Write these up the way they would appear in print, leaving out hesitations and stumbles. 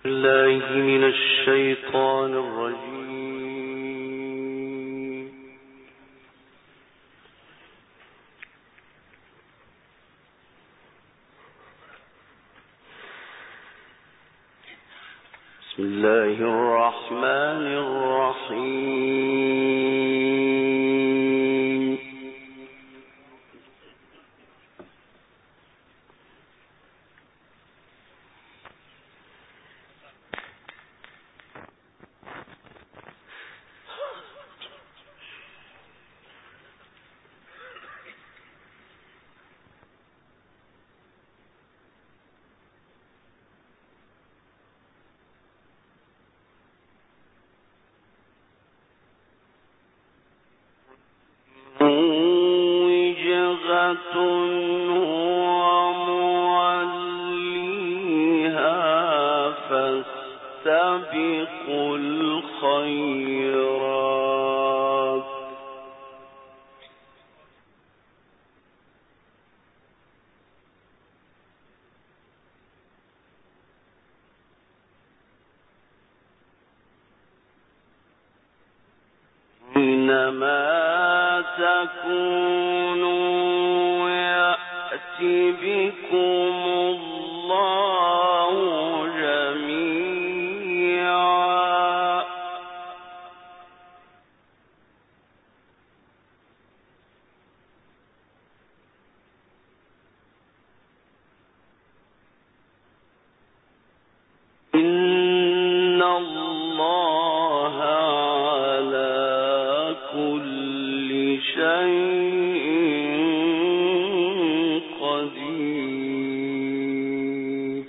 الله من الشيطان الرجيم. بسم الله الرحمن الرحيم. وجهة هو موليها فاستبقوا الخيرات إنما تكونوا يأتي بكم الله جميعا إن الله على كل شيء قدير.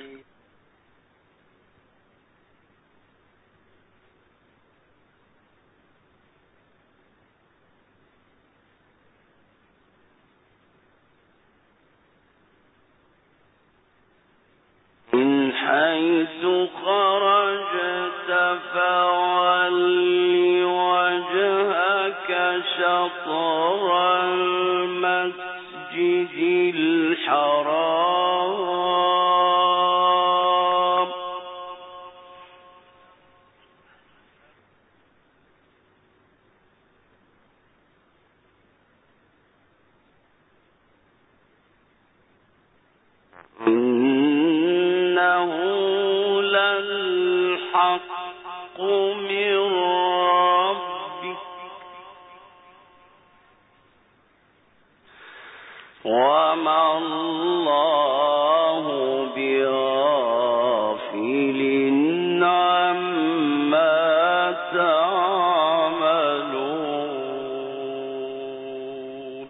من حيث خرجت فول وجهك شطر المسجد الحرام إنه للحق من ربك وما الله بغافل عما تعملون.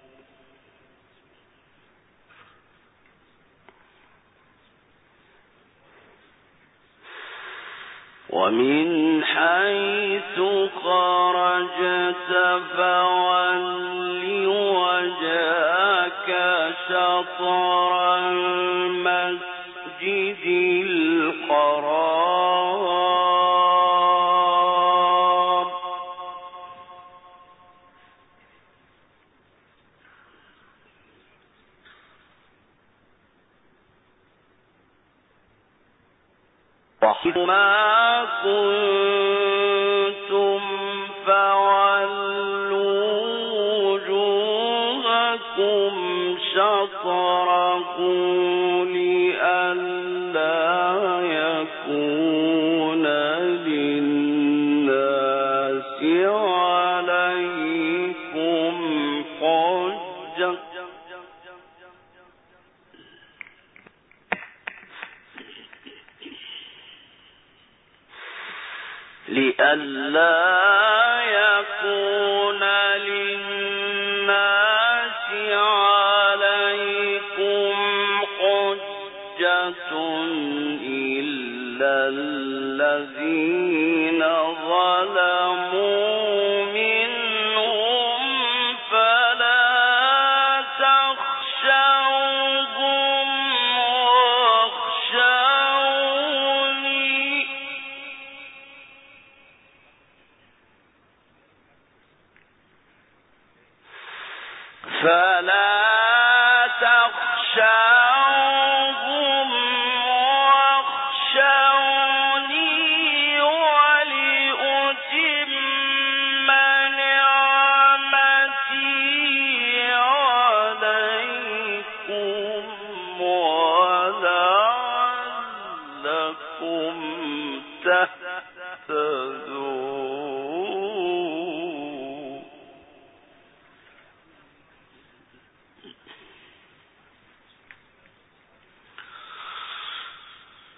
ومن حيث خرجت فول وجهك شطر المسجد الحرام وحيث ما كنتم فولوا وجوهكم شطره لئلا يكون للناس عليكم حجة إلا الذين ظلموا منهم فلا تخشوهم واخشوني واخشوني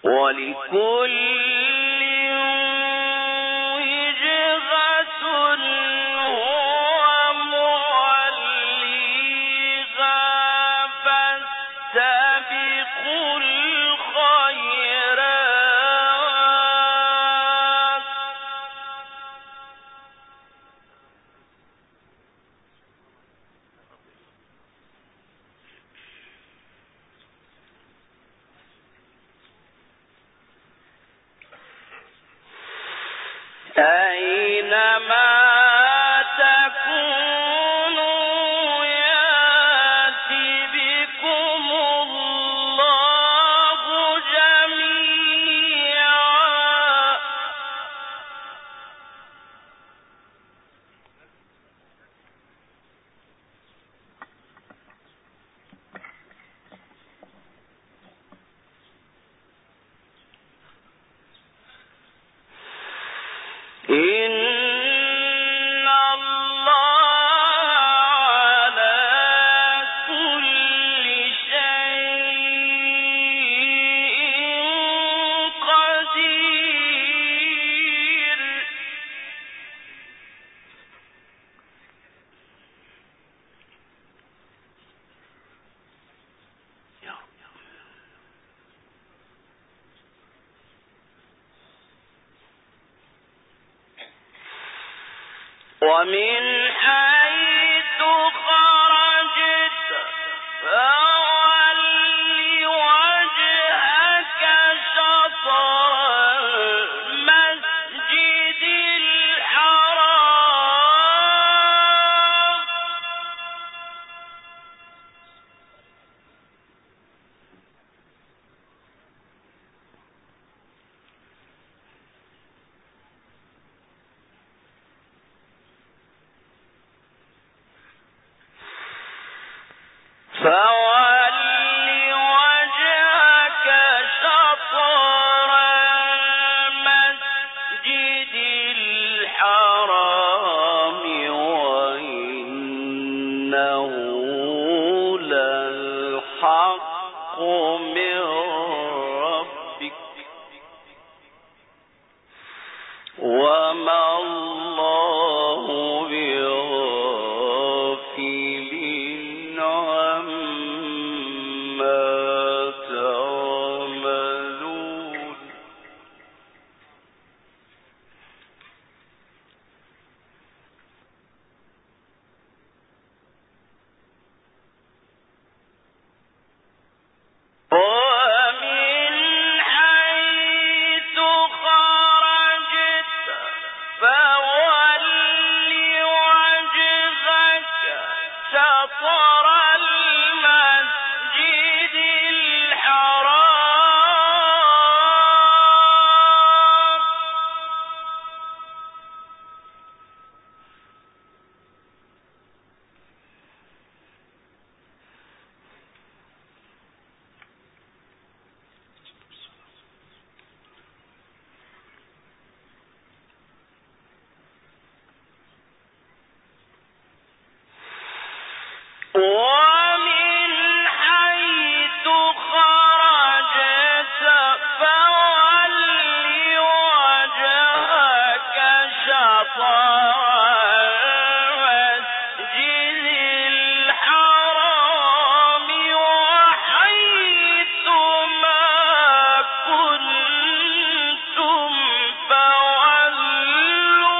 ولكل أينما تكونوا يأت بكم الله جميعا إن الله على كل شيء قدير ومن حيث خرجت فول وجهك شطر المسجد الحرام فول وجهك شطر المسجد الحرام وإنه للحق من ربك وما الله بغافل عما تعملون ومن حيث خرجت فول وجهك شطر المسجد الحرام ومن حيث خرجت فول وجهك شطر المسجد الحرام وحيث ما كنتم فولوا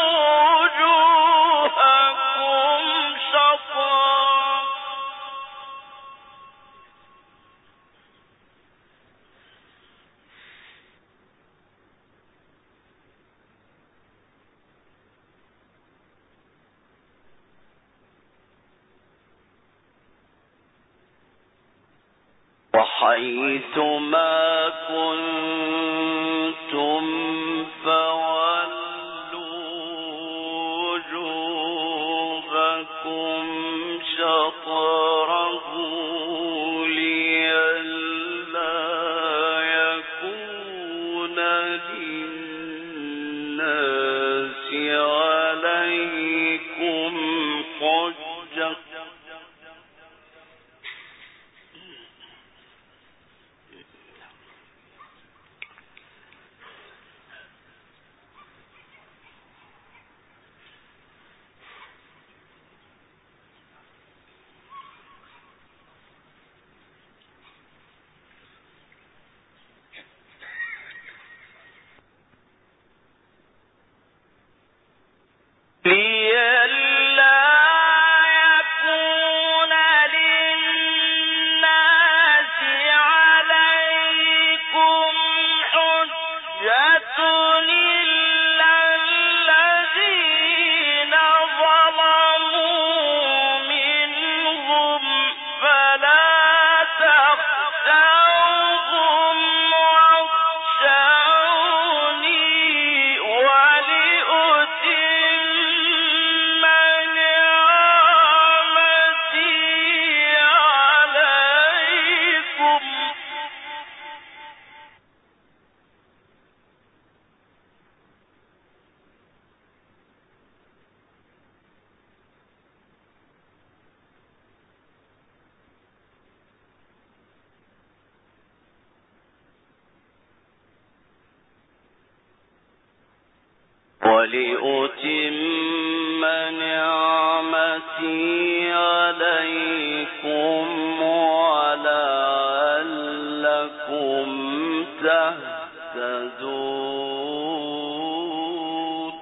وجوهكم شطره وحيث ما كنتم فولوا وجوهكم شطره لئلا يكون للناس عليكم حجة ولأتم نعمتي عليكم ولعلكم تهتدون.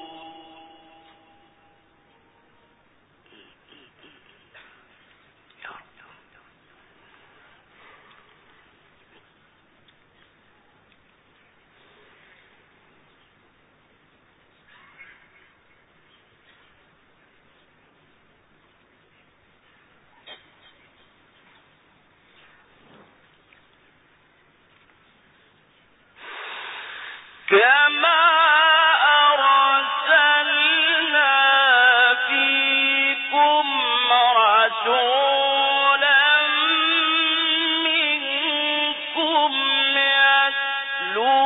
كما أرسلنا فيكم رسولا منكم يتلو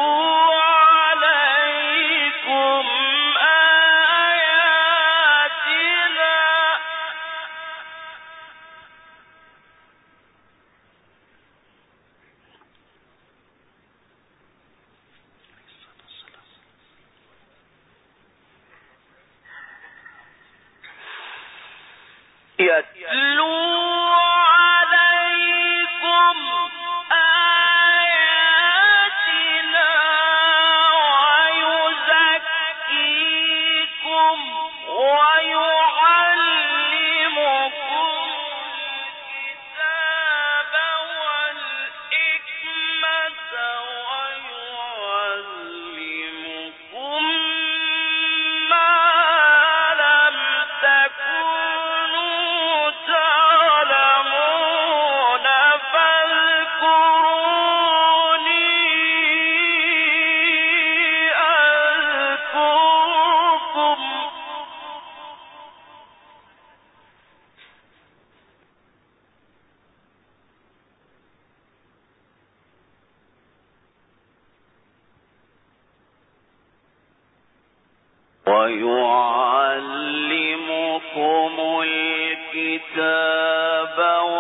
عليكم آياتنا ويزكيكم ويعلمكم الكتاب والحكمة ويعلمكم ما لم تكونوا تعلمون فاذكروني أذكركم ويعلمكم الكتاب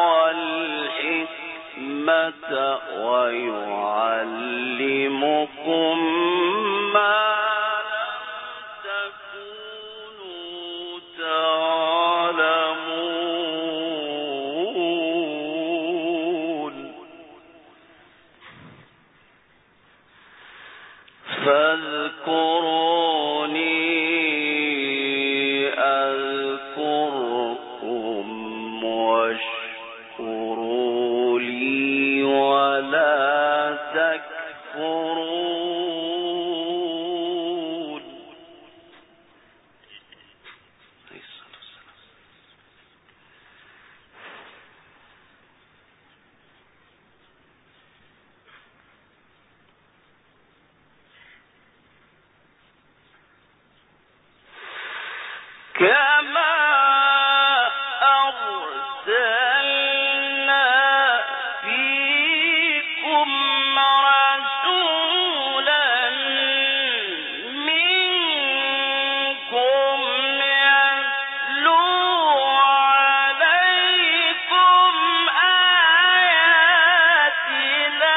والحكمة ويعلمكم ما لم تكونوا تعلمون فاذكروني أذكركم واشكروا لي ولا تكفرون. كما أرسلنا فيكم رسولا منكم يتلو عليكم آياتنا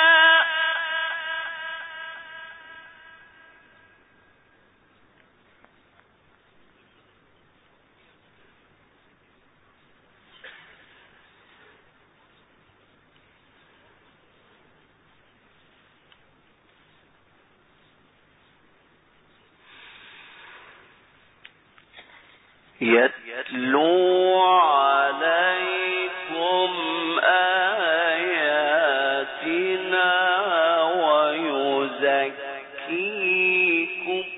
يتلو عليكم آياتنا ويزكيكم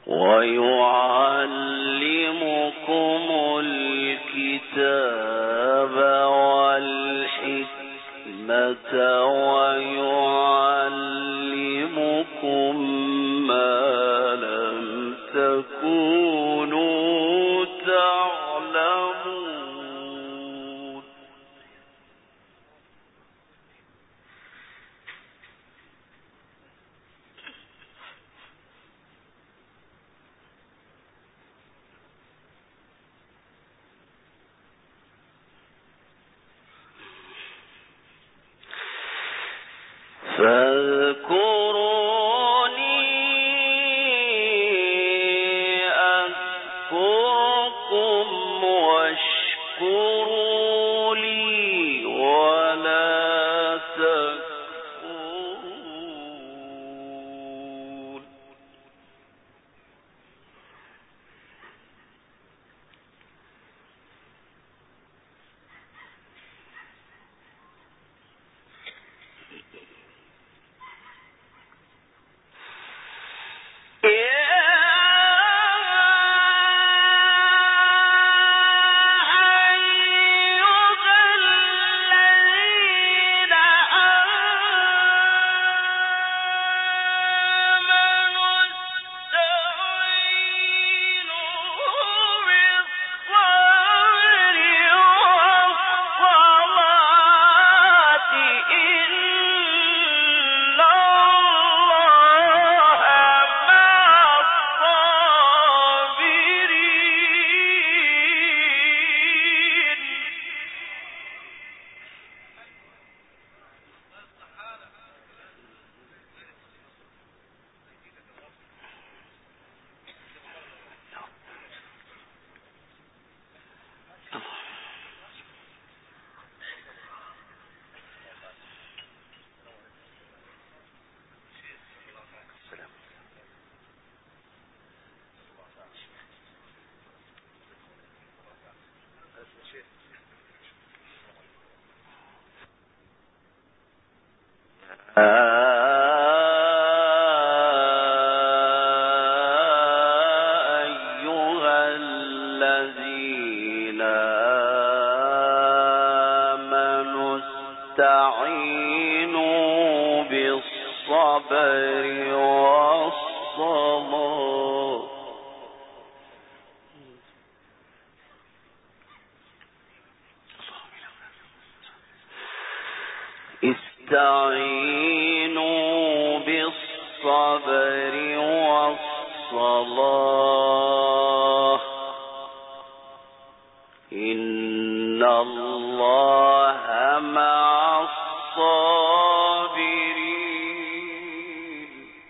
ويعلمكم الكتاب والحكمة ويعلمكم ما لم تكونوا تعلمون. فاذكروني أذكركم واشكروا لي ولا تكفرون. أيها الذين آمنوا استعينوا بالصبر والصلاة. استعينوا بالصبر والصلاة إن الله مع الصابرين.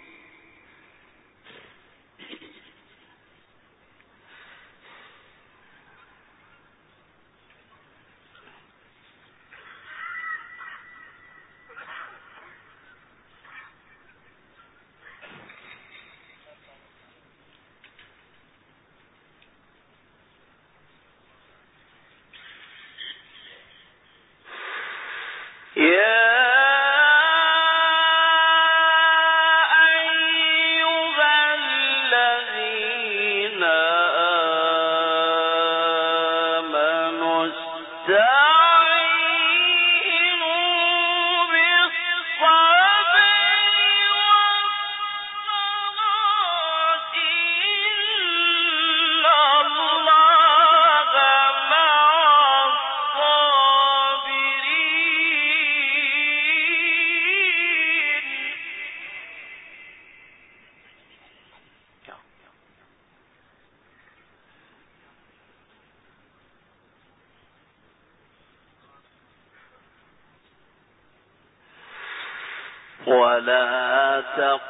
ولا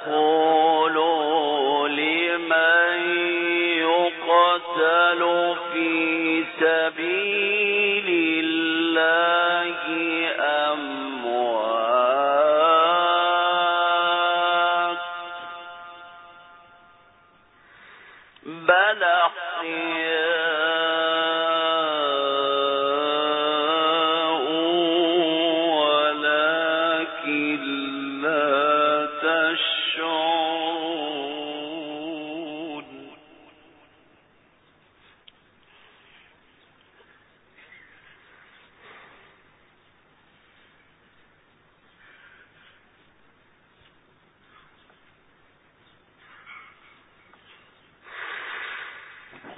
تقولوا لمن يقتل في سبيل الله أموات بل أحياء ولكن لا تشعرون.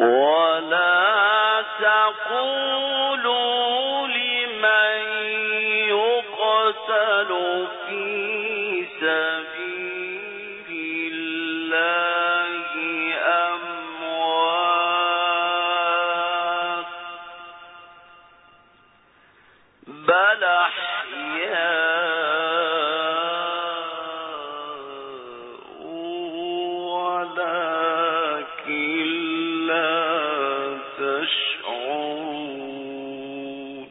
ولا تقولوا لمن يقتل في سبيل الله أموات بل أحياء ولكن لا تشعرون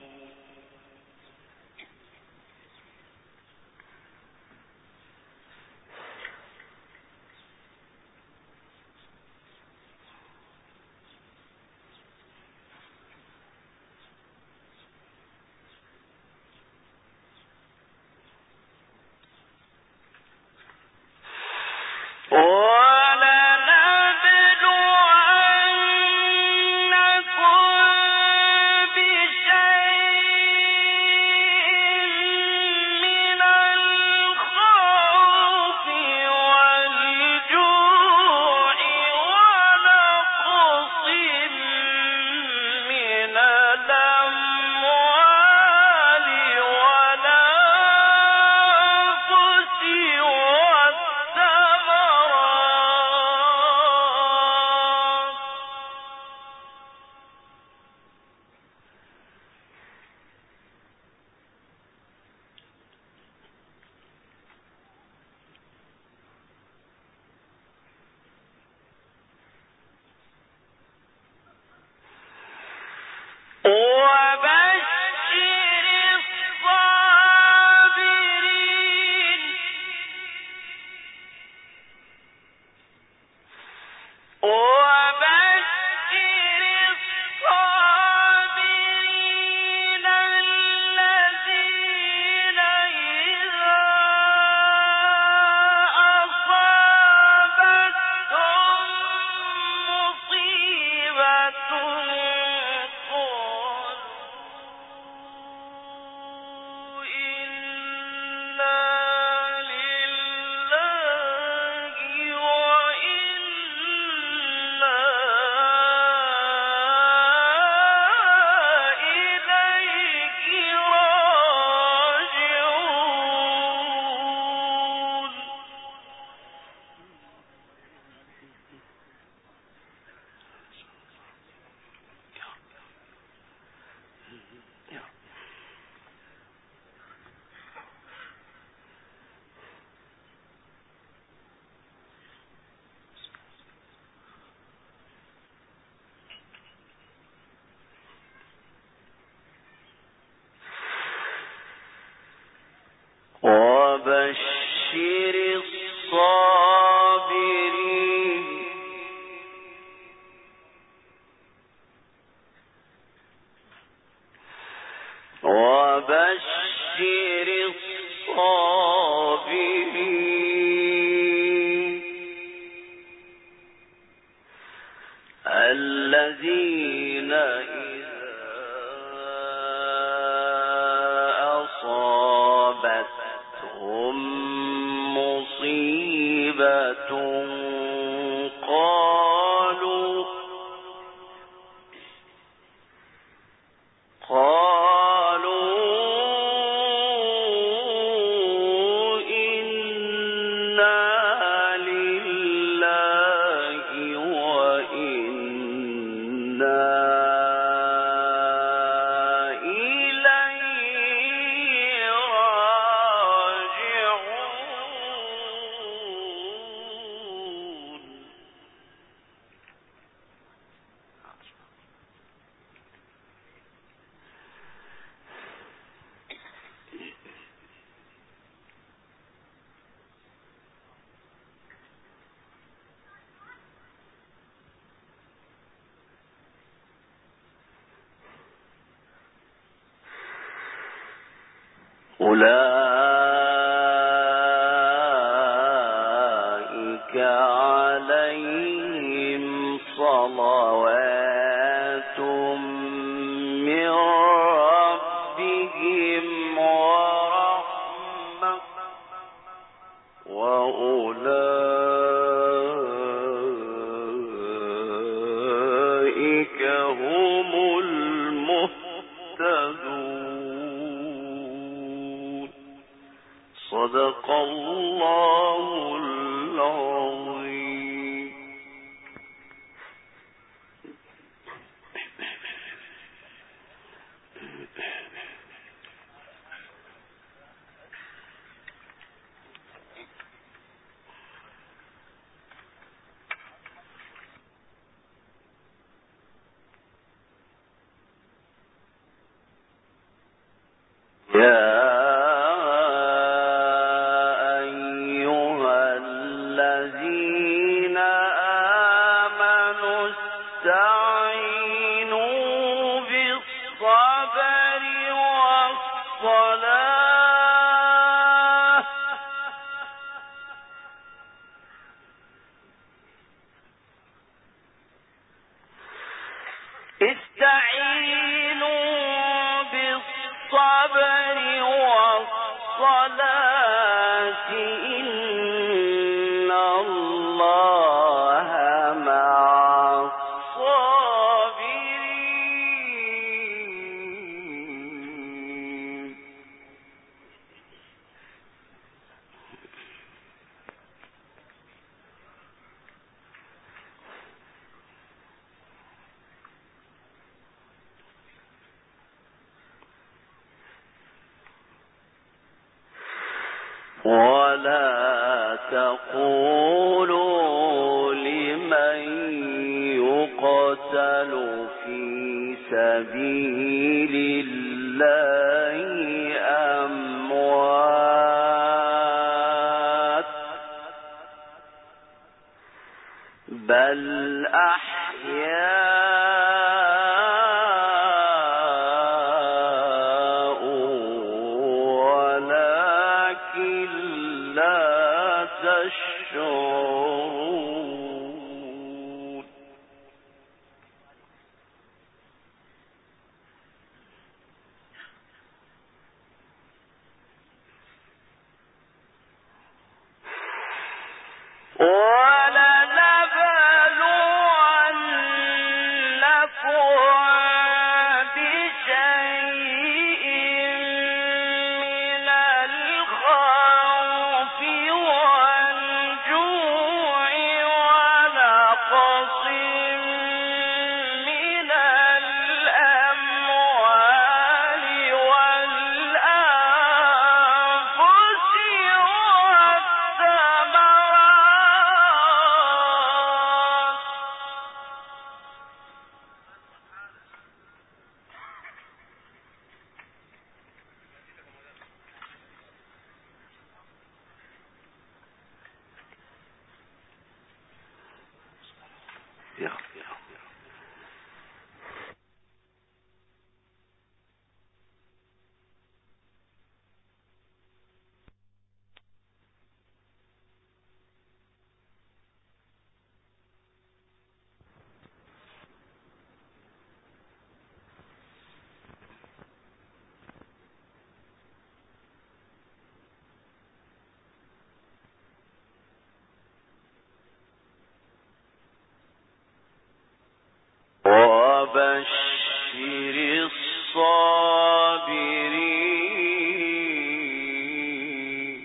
وبشر الصابرين وبشر الصابرين الذين أولئك عليهم صلوات من ربهم ورحمة وأولئك واستعينوا بالصبر والصلاة استعينوا بالصبر والصلاة إن الله مع الصابرين ولا تقولوا لمن يقتل في سبيل الله أموات بل أحياء ولكن لا تشعرون وبشر الصابرين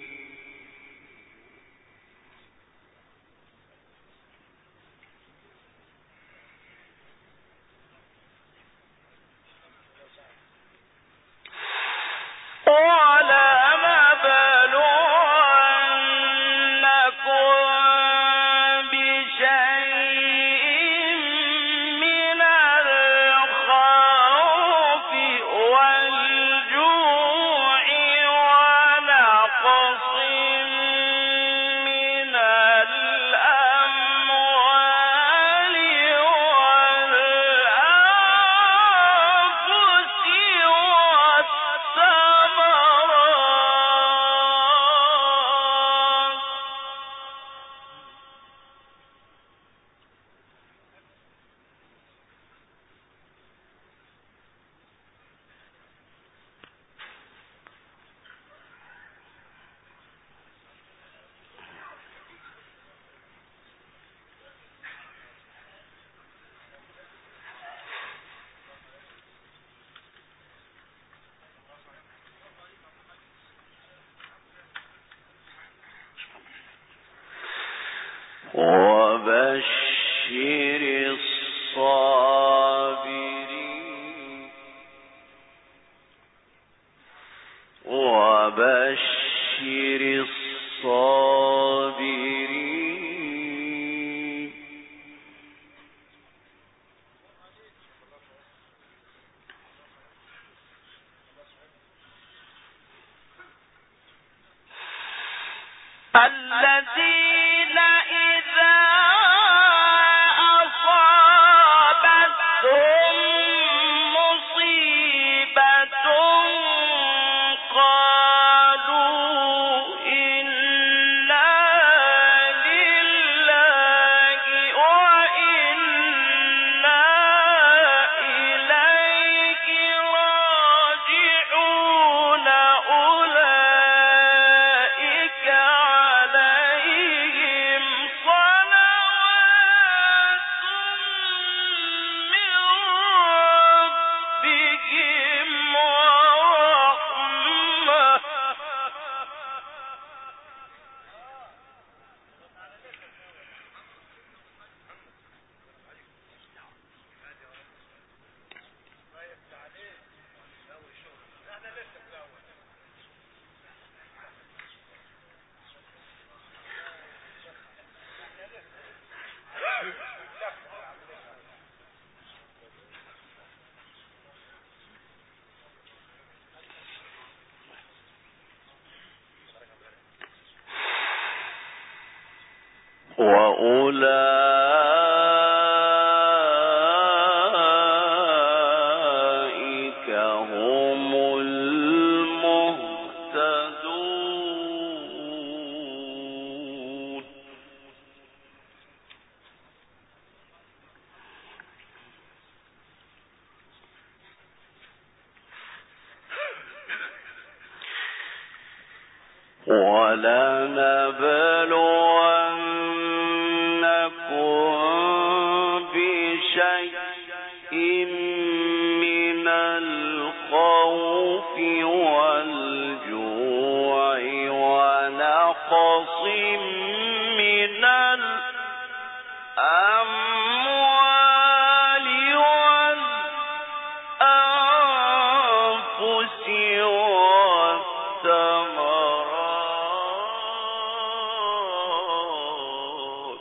وبشر الصابرين وبشر الصابرين الذين إذا أصابتهم وأولئك هم المهتدون. ولنبلونكم بشيء من الخوف والجوع ونقص من الأموال والأنفس والثمرات.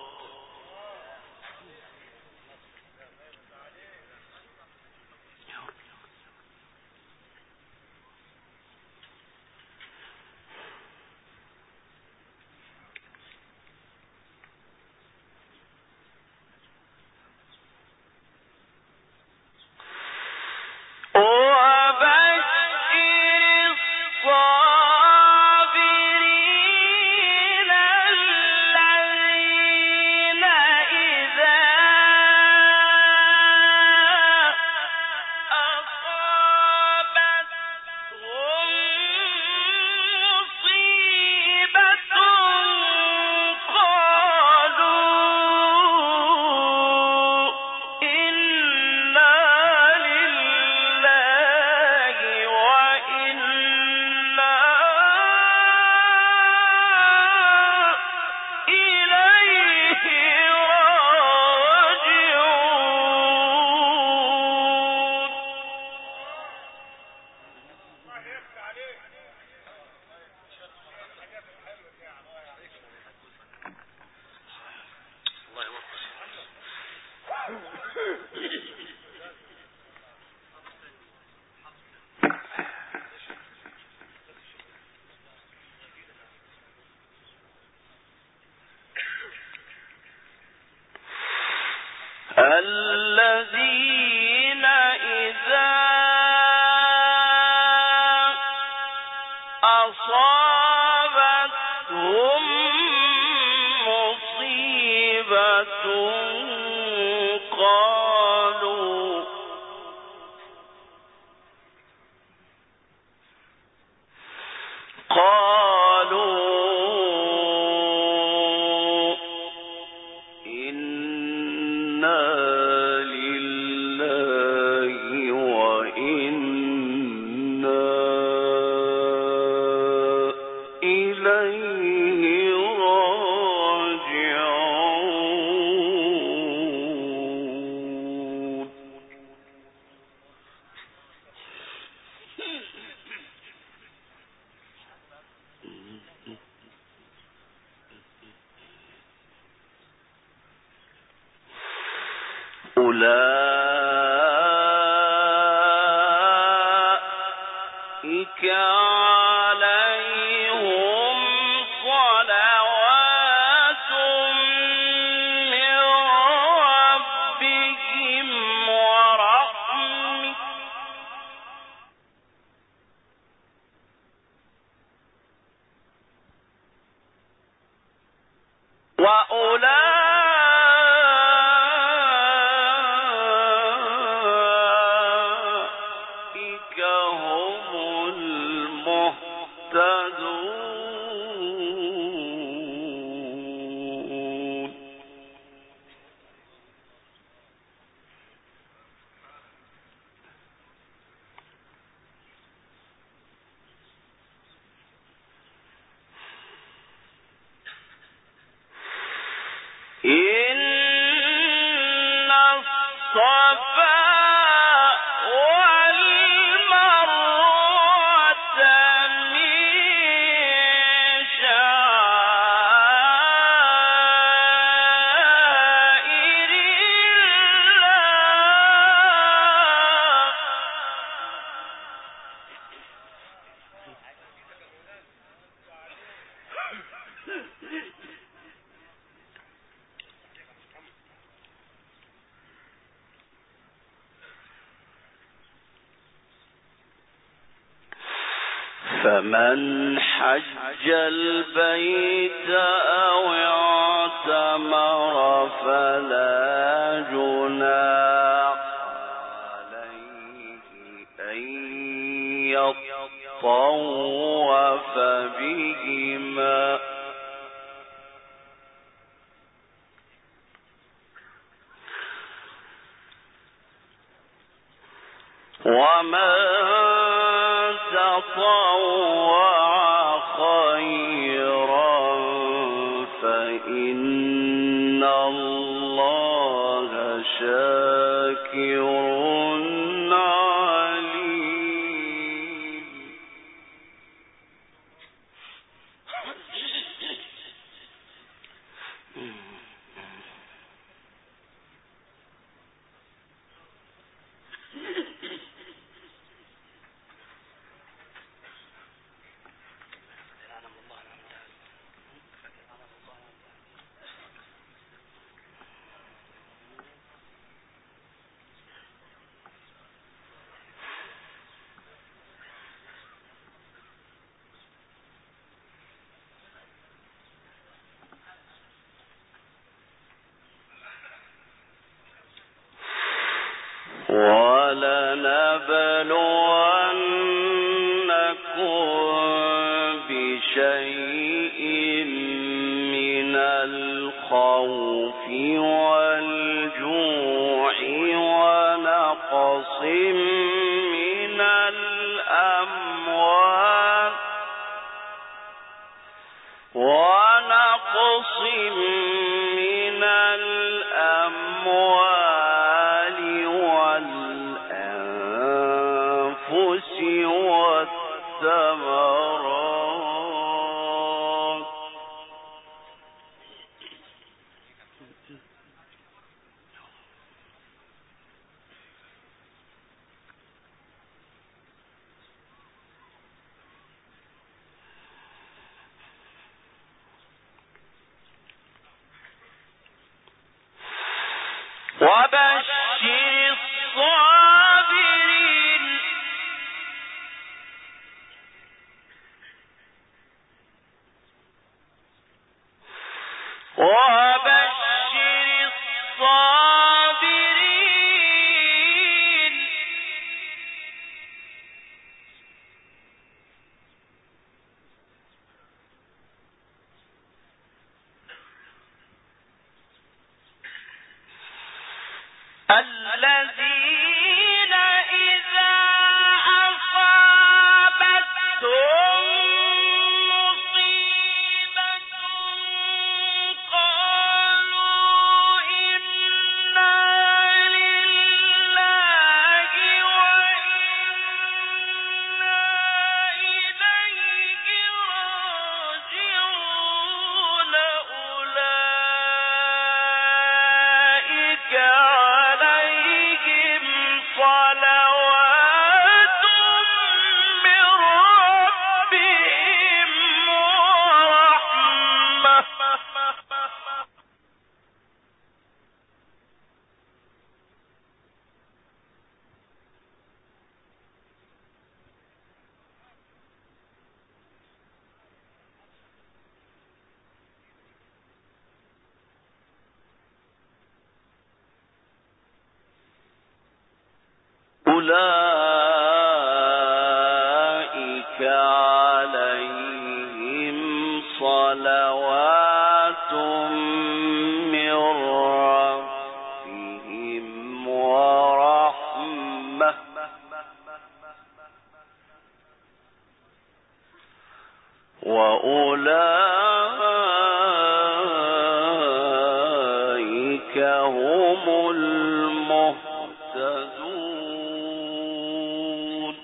الذين إذا أصابتهم مصيبة قالوا إنا لله وإنا إليه راجعون. أولئك عليهم صلوات من ربهم ورحمة وأولئك هم المهتدون. إن الصفا والمروة من شعائر الله فمن حج البيت أو اعتمر فلا جناح عليه أن يطوف بهما ومن تطوع خيرا فإن الله شاكر عليم. ولنبلونكم بشيء من الخوف والجوع ونقص من الأموال والأنفس والثمرات وبشر الصابرين الذين إذا أصابتهم مصيبة قالوا إنا لله وإنا إليه راجعون أولئك عليهم صلوات من ربهم ورحمة أولئك عليهم صلوات من ربهم ورحمة وأولئك هم المهتدون.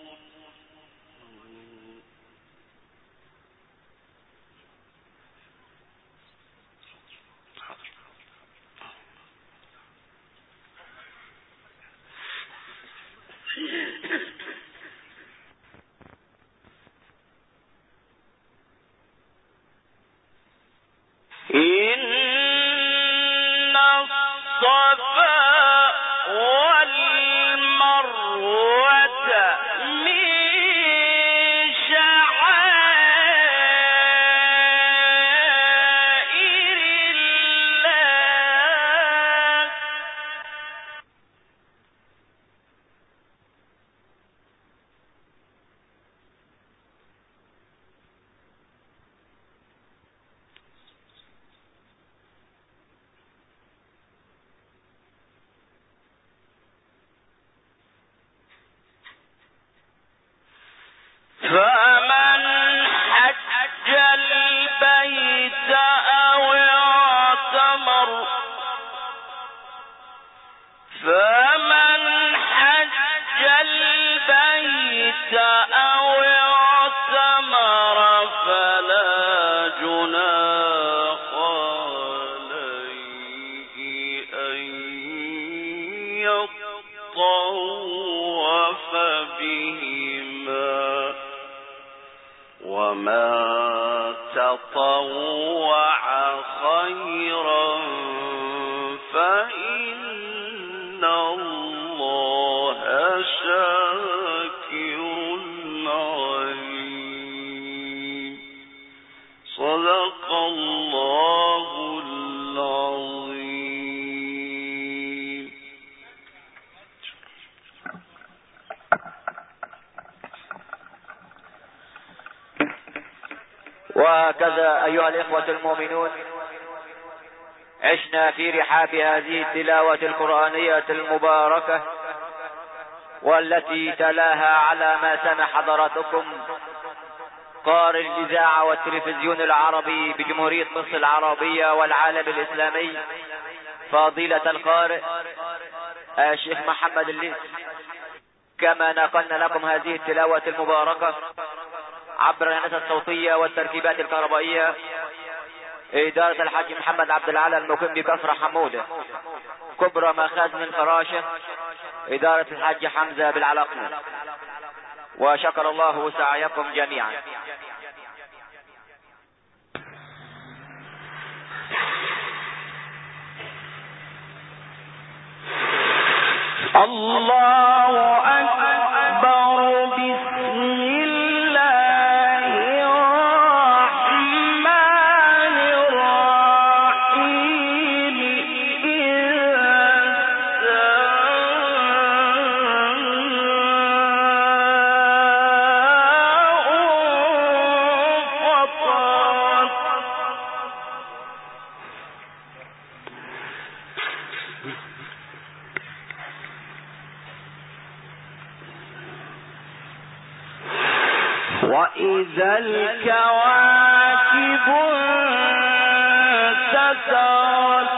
إن الصفا والمروة من شعائر فمن حج البيت أو اعتمر فلا جناح عليه أن يطوف بهما وما تطوع خيرا فإن الله شاكر عليم. صدق الله العظيم. وهكذا أيها الإخوة المؤمنون عشنا في رحاب هذه التلاوة القرآنية المباركة، والتي تلاها على ما سمع حضراتكم قارئ الإذاعة والتلفزيون العربي بجمهورية مصر العربية والعالم الإسلامي فضيلة القارئ الشيخ محمد الليث. كما نقلنا لكم هذه التلاوة المباركة عبر الهندسة الصوتية والتركيبات الكهربائية إدارة الحاج محمد عبد العالى المقيم بكفر حمودة، كبرى مخازن الفراشة إدارة الحاج حمزة بالعلاقمة. وشكر الله سعيكم جميعا. الله أكبر. بسم الله الرحمن الرحيم. وإذا الكواكب انتثرت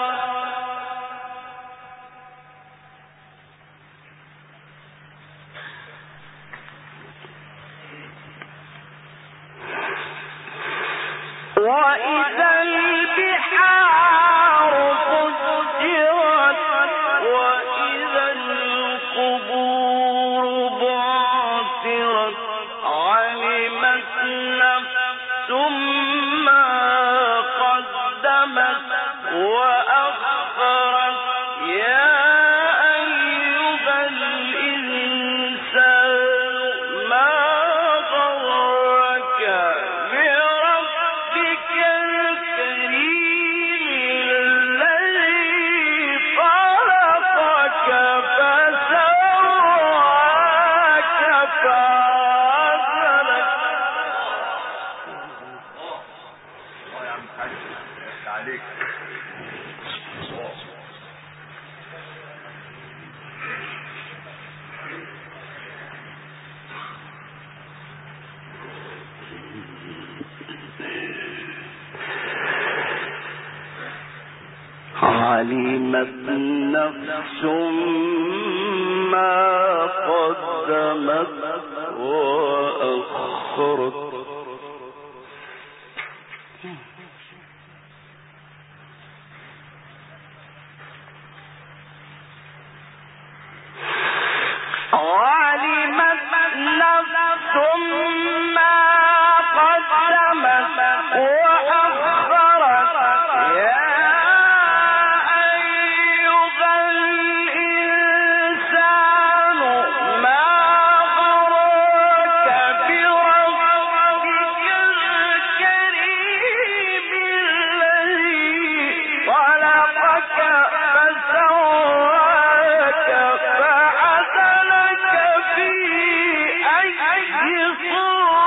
وإذا البحار فجرت وإذا القبور بعثرت علمت نفس ما قدمت وأخرت. يا أيها الإنسان ما غرك بربك الكريم الذي خلقك فسواك فعدلك. علمت نفس ما قدمت وأخرت. علمت نفس ما قدمت وأخرت. يا أيها الإنسان ما غرك بربك الكريم الذي خلقك فسواك فعدلك في أي صورة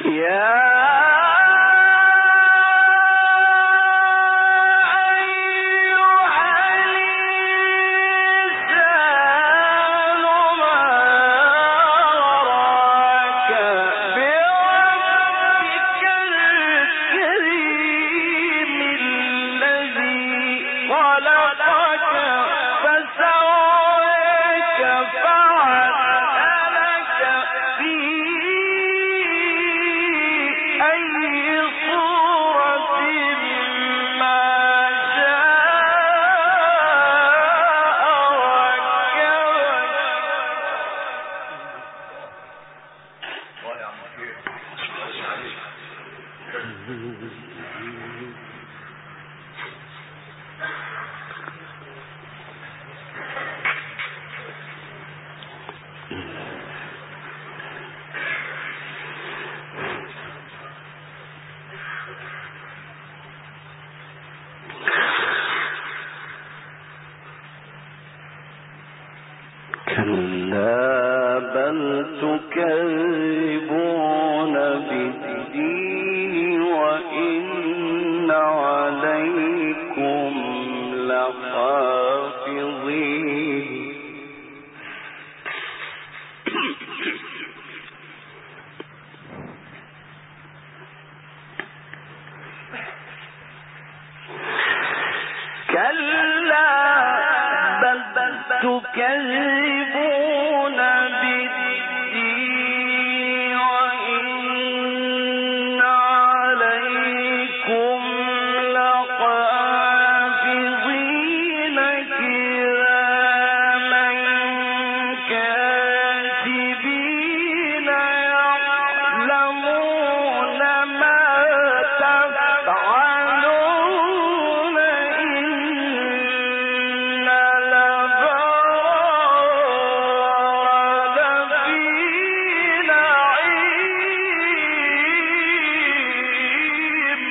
كلا بل تكذبون بالدين وإن عليكم لحافظين كلا بل تكذبون بالدين وإن عليكم لحافظين كراما كاتبين يعلمون ما تفعلون إن الأبرار لفي نعيم.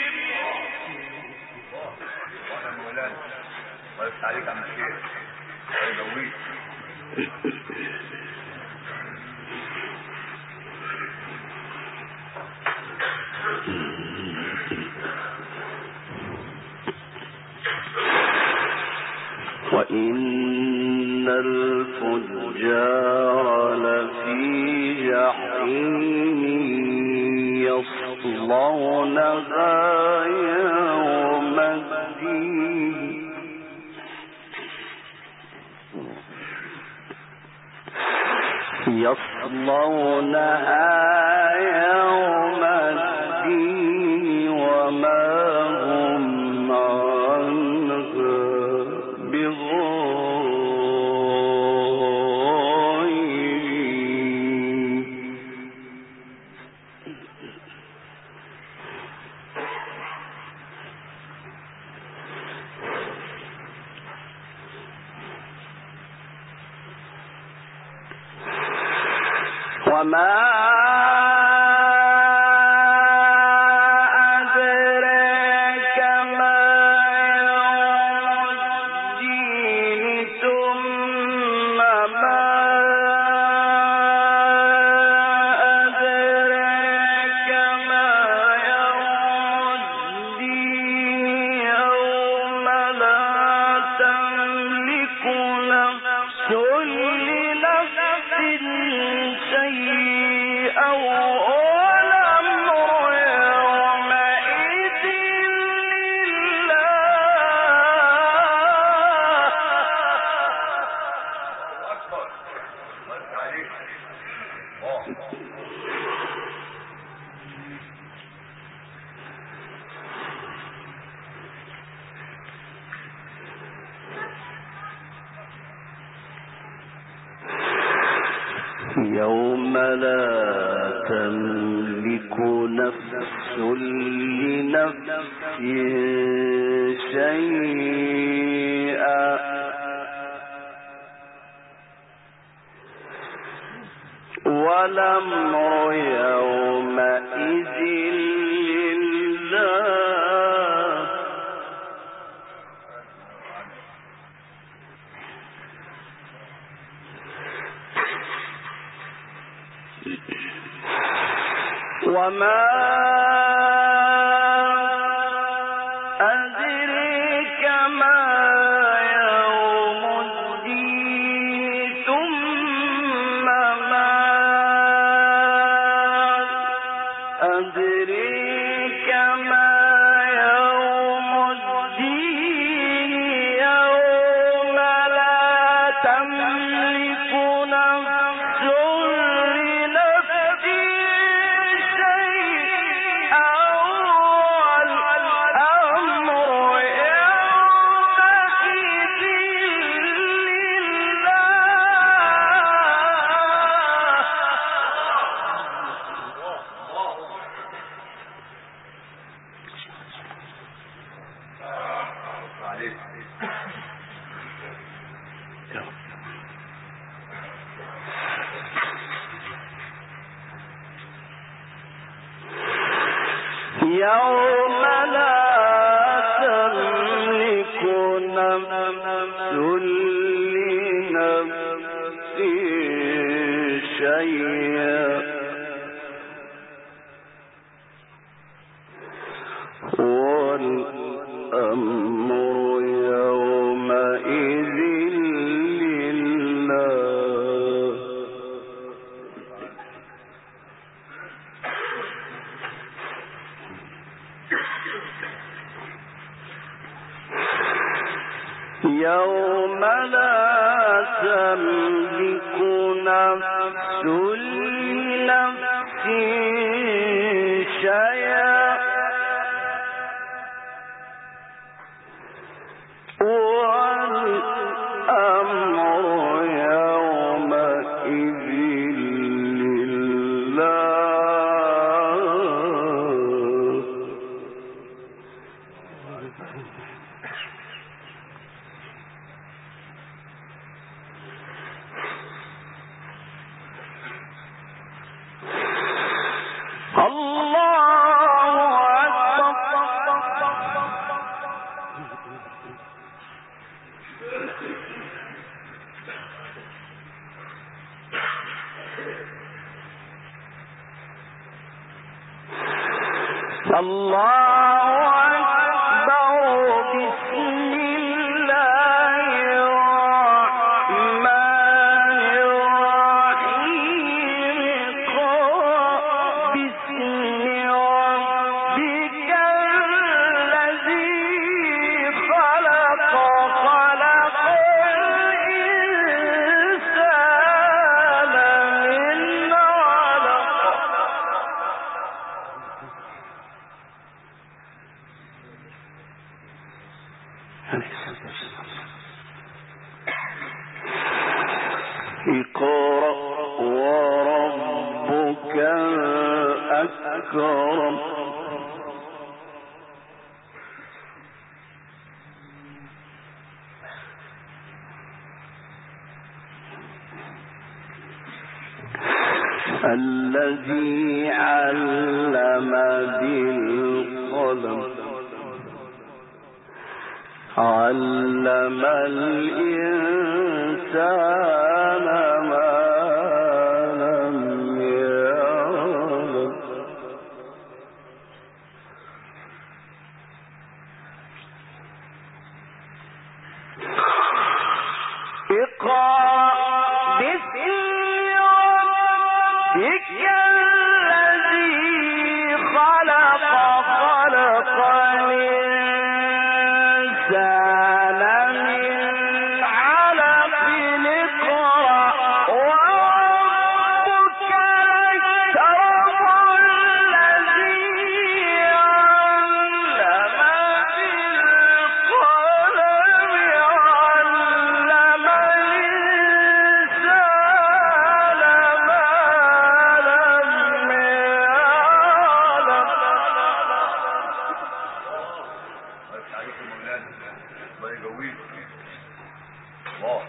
عليك عم الشيخ يدويك وإن الفجار لفي جحيم يصلونها يوم الدين وما هم عنها بغائبين. وما أدراك ما يوم الدين ثم ما أدراك ما يوم الدين يوم لا تملك نفس لنفس شيئا والأمر يومئذ لله. أكبر مرت عليك يوم لا تملك نفس لنفس شيئا والأمر يومئذ لله. وما أدريك ما يوم الدين ثم ما أدريك ما يوم الدين يوم لا تملك نفس لنفس شيئا والأمر يومئذ لله. يوم لا تملك نفس لنفس شيئا والأمر يومئذ لله. يوم لا تملك نفس لنفس شيئا والأمر يومئذ لله. الله أكبر. بسم الله الرحمن الرحيم. بسم ربك الذي خلق الإنسان من علق. اقرأ وربك الأكرم. الذي علم بالقلم علم الإنسان ما لم يعلم. اقرأ باسم ربك الذي خلق الإنسان من علق. اقرأ وربك الأكرم الذي علم بالقلم علم الإنسان ما لم يعلم. بس عليكم مولانا الله يقويك. الله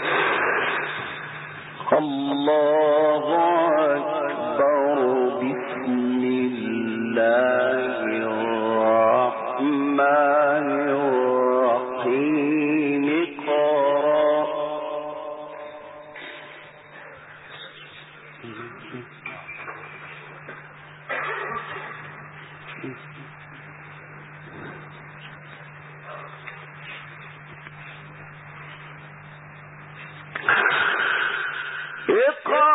الله أكبر. بسم اقرأ